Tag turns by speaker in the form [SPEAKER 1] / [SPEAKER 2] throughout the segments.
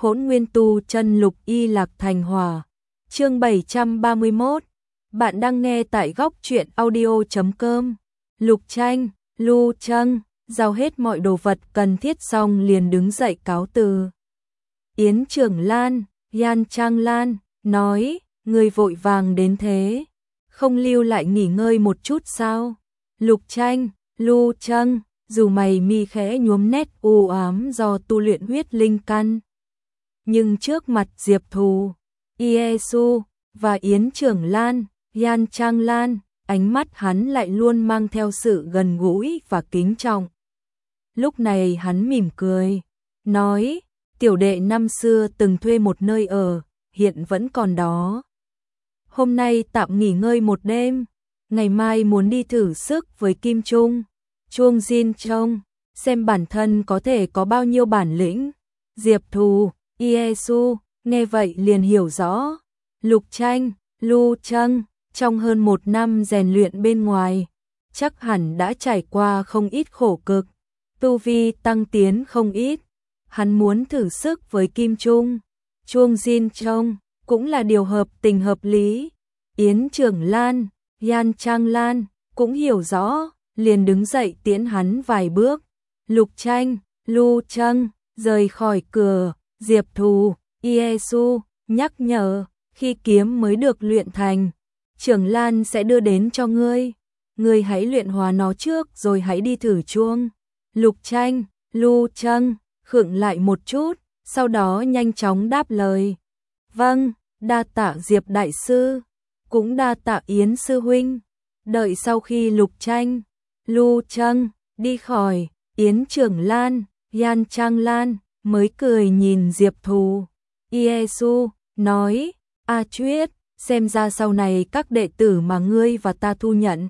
[SPEAKER 1] Hỗn Nguyên Tu Chân Lục Y Lạc Thành Hỏa. Chương 731. Bạn đang nghe tại góc truyện audio.com. Lục Tranh, Lu Trâng, giao hết mọi đồ vật cần thiết xong liền đứng dậy cáo từ. Yến Trưởng Lan, Yan Trang Lan, nói, người vội vàng đến thế, không lưu lại nghỉ ngơi một chút sao? Lục Tranh, Lu Trâng, dù mày mi khẽ nhuốm nét u ám do tu luyện huyết linh căn. Nhưng trước mặt Diệp Thù, Iesu và Yến Trưởng Lan, Yan Trang Lan, ánh mắt hắn lại luôn mang theo sự gần gũi và kính trọng. Lúc này hắn mỉm cười, nói, tiểu đệ năm xưa từng thuê một nơi ở, hiện vẫn còn đó. Hôm nay tạm nghỉ ngơi một đêm, ngày mai muốn đi thử sức với Kim Trung, Chuông Jin Trông, xem bản thân có thể có bao nhiêu bản lĩnh. Diệp Thù, Iesu, nghe vậy liền hiểu rõ. Lục Tranh, Lu Trâng, trong hơn 1 năm rèn luyện bên ngoài, chắc hẳn đã trải qua không ít khổ cực, tu vi tăng tiến không ít. Hắn muốn thử sức với Kim Trung, Chuông Jin Trông, cũng là điều hợp tình hợp lý. Yến Trưởng Lan, Yan Trang Lan, cũng hiểu rõ, liền đứng dậy tiễn hắn vài bước. Lục Tranh, Lu Trâng, rời khỏi cửa, Diệp Thù, Iesu, nhắc nhở, khi kiếm mới được luyện thành, Trưởng Lan sẽ đưa đến cho ngươi. Ngươi hãy luyện hóa nó trước rồi hãy đi thử chuông. Lục Tranh, Lu Trâng, khựng lại một chút, sau đó nhanh chóng đáp lời. Vâng, đa tạ Diệp Đại Sư, cũng đa tạ Yến Sư Huynh. Đợi sau khi Lục Tranh, Lu Trâng đi khỏi, Yến Trưởng Lan, Yan Trang Lan mới cười nhìn Diệp Thù, Iesu, nói, A Chuyết, xem ra sau này các đệ tử mà ngươi và ta thu nhận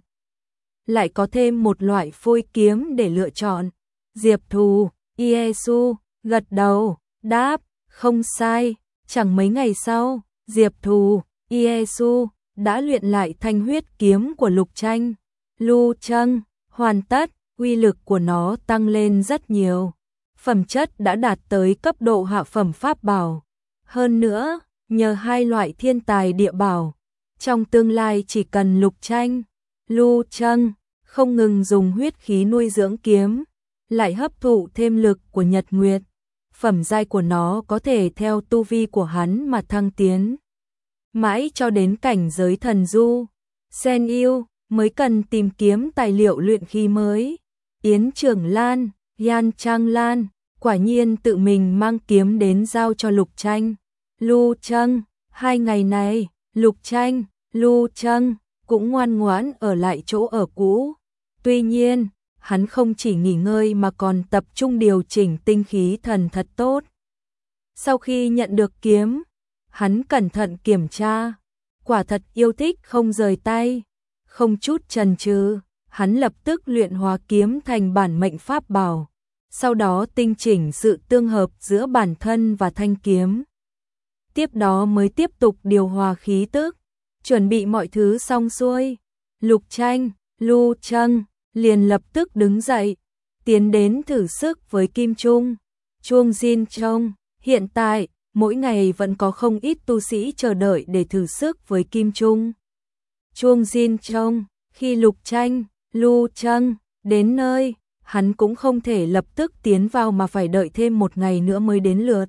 [SPEAKER 1] lại có thêm một loại phôi kiếm để lựa chọn. Diệp Thù, Iesu, gật đầu, đáp, không sai. Chẳng mấy ngày sau, Diệp Thù, Iesu đã luyện lại thanh huyết kiếm của Lục Tranh, Lu Trâng, hoàn tất, uy lực của nó tăng lên rất nhiều. Phẩm chất đã đạt tới cấp độ hạ phẩm pháp bảo. Hơn nữa, nhờ hai loại thiên tài địa bảo, trong tương lai chỉ cần Lục Tranh, Lu Trâng không ngừng dùng huyết khí nuôi dưỡng kiếm, lại hấp thụ thêm lực của Nhật Nguyệt, phẩm giai của nó có thể theo tu vi của hắn mà thăng tiến, mãi cho đến cảnh giới thần du. Sen yêu mới cần tìm kiếm tài liệu luyện khí mới. Yến Trưởng Lan, Yan Trang Lan quả nhiên tự mình mang kiếm đến giao cho Lục Tranh, Lu Trâng. 2 ngày này, Lục Tranh, Lu Trâng cũng ngoan ngoãn ở lại chỗ ở cũ. Tuy nhiên, hắn không chỉ nghỉ ngơi mà còn tập trung điều chỉnh tinh khí thần thật tốt. Sau khi nhận được kiếm, hắn cẩn thận kiểm tra, quả thật yêu thích không rời tay. Không chút chần chừ, hắn lập tức luyện hóa kiếm thành bản mệnh pháp bảo, sau đó tinh chỉnh sự tương hợp giữa bản thân và thanh kiếm. Tiếp đó mới tiếp tục điều hòa khí tức, chuẩn bị mọi thứ xong xuôi. Lục Tranh, Lu Trâng liền lập tức đứng dậy, tiến đến thử sức với Kim Trung, Chuông Jin Trông. Hiện tại, mỗi ngày vẫn có không ít tu sĩ chờ đợi để thử sức với Kim Trung, Chuông Jin Trông. Khi Lục Tranh, Lu Trâng đến nơi, hắn cũng không thể lập tức tiến vào mà phải đợi thêm 1 ngày nữa mới đến lượt.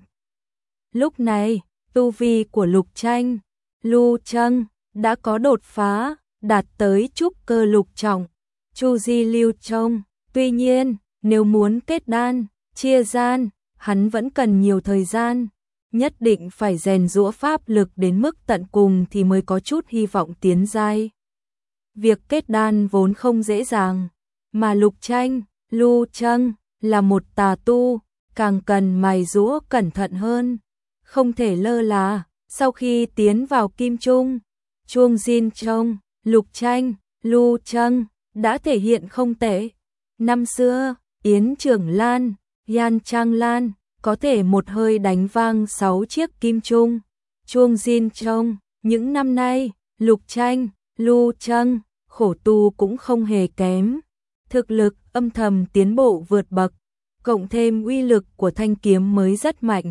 [SPEAKER 1] Lúc này, tu vi của Lục Tranh, Lu Trâng đã có đột phá, đạt tới trúc cơ lục trọng, Chu Di Lưu Trông. Tuy nhiên, nếu muốn kết đan, chia gian, hắn vẫn cần nhiều thời gian, nhất định phải rèn giũa pháp lực đến mức tận cùng thì mới có chút hy vọng tiến giai. Việc kết đan vốn không dễ dàng, mà Lục Tranh, Lu Trâng là một tà tu, càng cần mài giũa cẩn thận hơn, không thể lơ là. Sau khi tiến vào Kim Trung, Chuông Jin Trông, Lục Tranh, Lu Trâng đã thể hiện không tệ. Năm xưa, Yến Trưởng Lan, Yan Trang Lan có thể một hơi đánh vang 6 chiếc kim trung, Chuông Jin Trông. Những năm nay, Lục Tranh, Lu Trâng khổ tu cũng không hề kém, thực lực âm thầm tiến bộ vượt bậc, cộng thêm uy lực của thanh kiếm mới rất mạnh,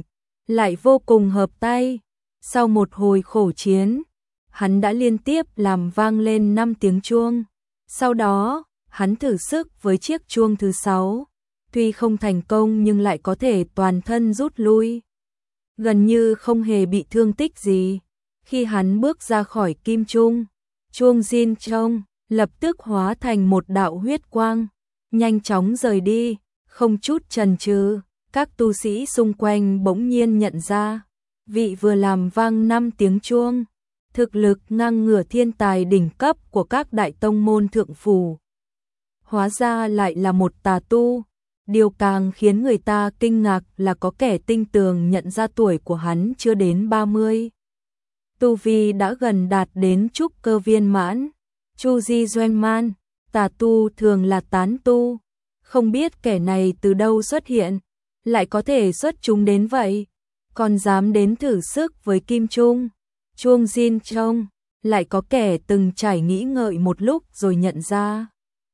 [SPEAKER 1] lại vô cùng hợp tay. Sau một hồi khổ chiến, hắn đã liên tiếp làm vang lên 5 tiếng chuông. Sau đó, hắn thử sức với chiếc chuông thứ 6, tuy không thành công nhưng lại có thể toàn thân rút lui, gần như không hề bị thương tích gì. Khi hắn bước ra khỏi kim trung, chuông Jin Chong lập tức hóa thành một đạo huyết quang, nhanh chóng rời đi, không chút chần chừ. Các tu sĩ xung quanh bỗng nhiên nhận ra, vị vừa làm vang 5 tiếng chuông, thực lực ngang ngửa thiên tài đỉnh cấp của các đại tông môn thượng phủ. Hóa ra lại là một tà tu. Điều càng khiến người ta kinh ngạc là có kẻ tinh tường nhận ra tuổi của hắn chưa đến 30. Tu vi đã gần đạt đến trúc cơ viên mãn. Chu Di Doan Man, tà tu thường là tán tu. Không biết kẻ này từ đâu xuất hiện, lại có thể xuất chúng đến vậy, còn dám đến thử sức với kim trung. Chuông Jin Chong, lại có kẻ từng trải nghĩ ngợi một lúc rồi nhận ra.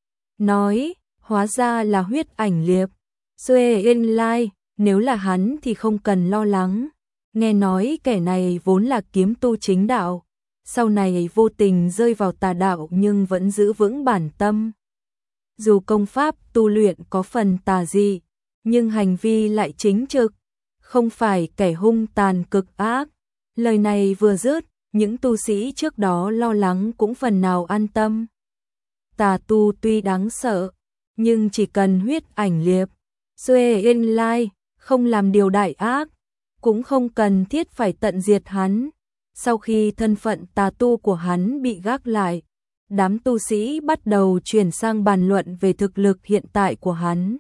[SPEAKER 1] Nói, hóa ra là huyết ảnh liệp. Xuê Yên Lai, nếu là hắn thì không cần lo lắng. Nghe nói kẻ này vốn là kiếm tu chính đạo, sau này vô tình rơi vào tà đạo nhưng vẫn giữ vững bản tâm. Dù công pháp tu luyện có phần tà dị, nhưng hành vi lại chính trực, không phải kẻ hung tàn cực ác. Lời này vừa dứt, những tu sĩ trước đó lo lắng cũng phần nào an tâm. Tà tu tuy đáng sợ, nhưng chỉ cần huyết ảnh liệp, Xuê Yên Lai không làm điều đại ác, cũng không cần thiết phải tận diệt hắn. Sau khi thân phận tà tu của hắn bị gác lại, đám tu sĩ bắt đầu chuyển sang bàn luận về thực lực hiện tại của hắn.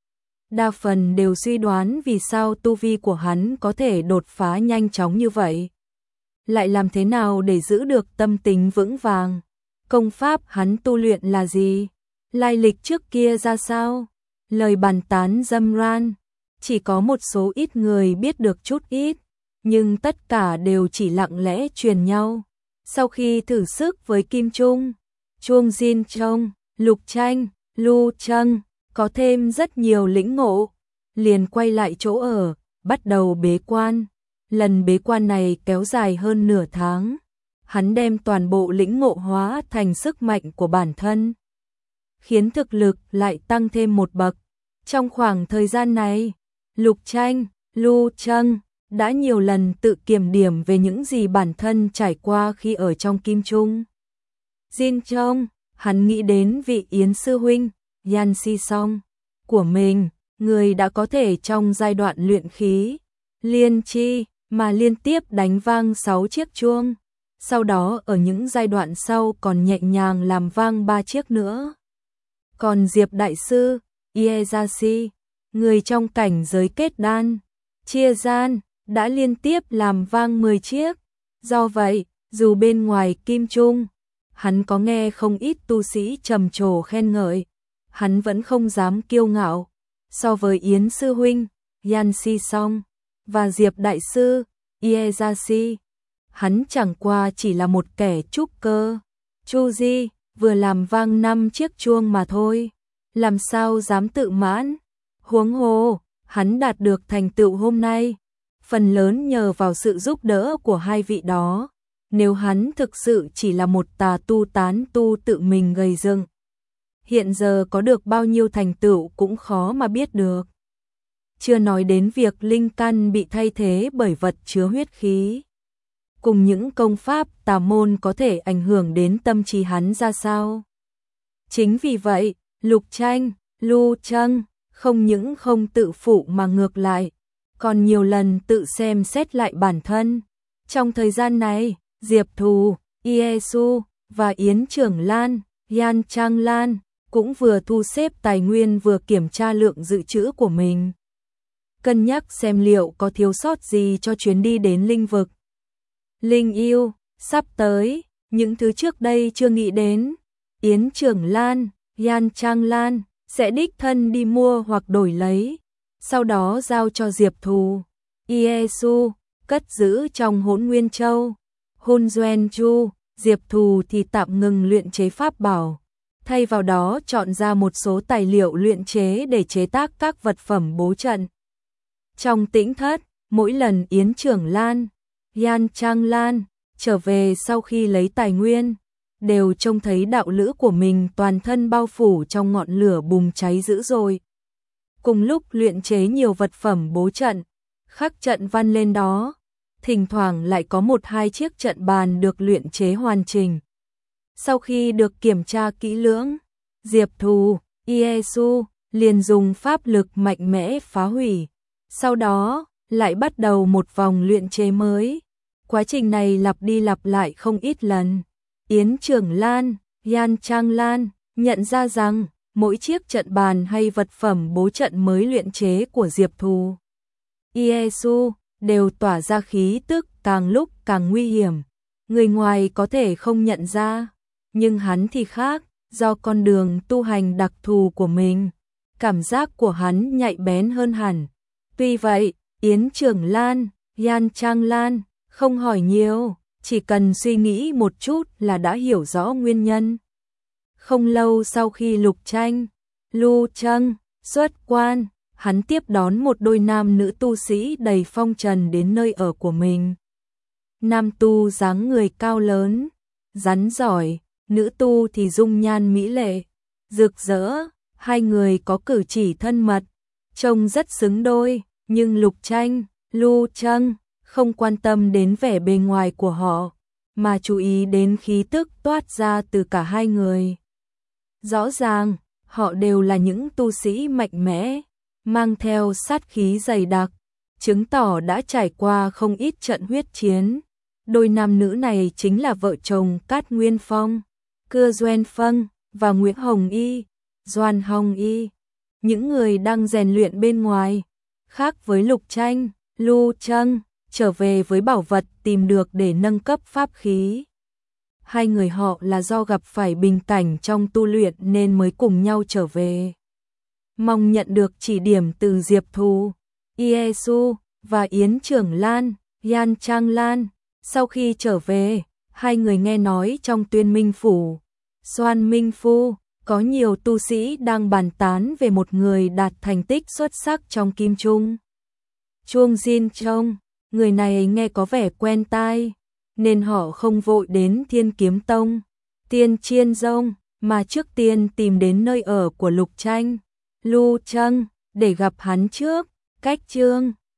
[SPEAKER 1] Đa phần đều suy đoán vì sao tu vi của hắn có thể đột phá nhanh chóng như vậy. Lại làm thế nào để giữ được tâm tính vững vàng? Công pháp hắn tu luyện là gì? Lai lịch trước kia ra sao? Lời bàn tán râm ran, chỉ có một số ít người biết được chút ít, nhưng tất cả đều chỉ lặng lẽ truyền nhau. Sau khi thử sức với kim trung, chuông Jin Chong, Lục Tranh, Lu Trâng có thêm rất nhiều lĩnh ngộ, liền quay lại chỗ ở, bắt đầu bế quan. Lần bế quan này kéo dài hơn nửa tháng, hắn đem toàn bộ lĩnh ngộ hóa thành sức mạnh của bản thân, khiến thực lực lại tăng thêm một bậc. Trong khoảng thời gian này, Lục Tranh, Lu Trâng đã nhiều lần tự kiểm điểm về những gì bản thân trải qua khi ở trong kim trung. Jin Chong, hắn nghĩ đến vị Yến sư huynh, Yan Si Song của mình, người đã có thể trong giai đoạn luyện khí, liên chi mà liên tiếp đánh vang 6 chiếc chuông, sau đó ở những giai đoạn sau còn nhẹ nhàng làm vang 3 chiếc nữa. Còn Diệp đại sư, Ieyashi, người trong cảnh giới kết đan, chia gian, đã liên tiếp làm vang 10 chiếc. Do vậy, dù bên ngoài kim trung, hắn có nghe không ít tu sĩ trầm trồ khen ngợi, hắn vẫn không dám kiêu ngạo. So với Yến sư huynh, Yan Si Song và Diệp đại sư, Ieyashi, hắn chẳng qua chỉ là một kẻ trúc cơ. Chu Di vừa làm vang 5 chiếc chuông mà thôi, làm sao dám tự mãn. Huống hồ, hắn đạt được thành tựu hôm nay, phần lớn nhờ vào sự giúp đỡ của hai vị đó. Nếu hắn thực sự chỉ là một tà tu tán tu tự mình gây dựng, hiện giờ có được bao nhiêu thành tựu cũng khó mà biết được. Chưa nói đến việc linh căn bị thay thế bởi vật chứa huyết khí, cùng những công pháp tà môn có thể ảnh hưởng đến tâm trí hắn ra sao. Chính vì vậy, Lục Tranh, Lu Trâng không những không tự phụ mà ngược lại, còn nhiều lần tự xem xét lại bản thân. Trong thời gian này, Diệp Thù, Iesu và Yến Trưởng Lan, Yan Trang Lan cũng vừa thu xếp tài nguyên vừa kiểm tra lượng dự trữ của mình, cân nhắc xem liệu có thiếu sót gì cho chuyến đi đến linh vực. Linh yêu, sắp tới, những thứ trước đây chưa nghĩ đến, Yến Trưởng Lan, Yan Trang Lan sẽ đích thân đi mua hoặc đổi lấy, sau đó giao cho Diệp Thù, Iesu cất giữ trong Hỗn Nguyên Châu. Hun Duen Chu, Diệp Thù thì tạm ngừng luyện chế pháp bảo, thay vào đó chọn ra một số tài liệu luyện chế để chế tác các vật phẩm bố trận. Trong tĩnh thất, mỗi lần Yến Trưởng Lan, Yan Trang Lan trở về sau khi lấy tài nguyên, đều trông thấy đạo lữ của mình toàn thân bao phủ trong ngọn lửa bùng cháy dữ dội. Cùng lúc luyện chế nhiều vật phẩm bố trận, khắc trận văn lên đó, thỉnh thoảng lại có 1-2 chiếc trận bàn được luyện chế hoàn chỉnh. Sau khi được kiểm tra kỹ lưỡng, Diệp Thù, Iesu liền dùng pháp lực mạnh mẽ phá hủy, sau đó lại bắt đầu một vòng luyện chế mới. Quá trình này lặp đi lặp lại không ít lần. Yến Trưởng Lan, Yan Trang Lan nhận ra rằng mỗi chiếc trận bàn hay vật phẩm bố trận mới luyện chế của Diệp Thù, Iesu đều tỏa ra khí tức càng lúc càng nguy hiểm. Người ngoài có thể không nhận ra, nhưng hắn thì khác, do con đường tu hành đặc thù của mình, cảm giác của hắn nhạy bén hơn hẳn. Tuy vậy, Yến Trưởng Lan, Yan Trang Lan không hỏi nhiều, chỉ cần suy nghĩ một chút là đã hiểu rõ nguyên nhân. Không lâu sau khi Lục Tranh, Lu Trâng xuất quan, hắn tiếp đón một đôi nam nữ tu sĩ đầy phong trần đến nơi ở của mình. Nam tu dáng người cao lớn, rắn giỏi, nữ tu thì dung nhan mỹ lệ, rực rỡ, hai người có cử chỉ thân mật, trông rất xứng đôi, nhưng Lục Tranh, Lu Trâng không quan tâm đến vẻ bề ngoài của họ, mà chú ý đến khí tức toát ra từ cả hai người. Rõ ràng, họ đều là những tu sĩ mạnh mẽ, mang theo sát khí dày đặc, chứng tỏ đã trải qua không ít trận huyết chiến. Đôi nam nữ này chính là vợ chồng Cát Nguyên Phong, Cưa Doan Phân và Nguyễn Hồng Y, Doan Hồng Y, những người đang rèn luyện bên ngoài. Khác với Lục Tranh, Lu Trâng trở về với bảo vật tìm được để nâng cấp pháp khí. Hai người họ là do gặp phải bình cảnh trong tu luyện nên mới cùng nhau trở về. Mong nhận được chỉ điểm từ Diệp Thù, Iesu và Yến Trưởng Lan, Yan Trang Lan. Sau khi trở về, hai người nghe nói trong Tuyên Minh Phủ, Soan Minh Phu, có nhiều tu sĩ đang bàn tán về một người đạt thành tích xuất sắc trong Kim Trung. Chuông Jin Trông, người này nghe có vẻ quen tai, nên họ không vội đến Thiên Kiếm Tông, Tiên Chiên Dông, mà trước tiên tìm đến nơi ở của Lục Tranh, Lu Trâng, để gặp hắn trước. Cách chương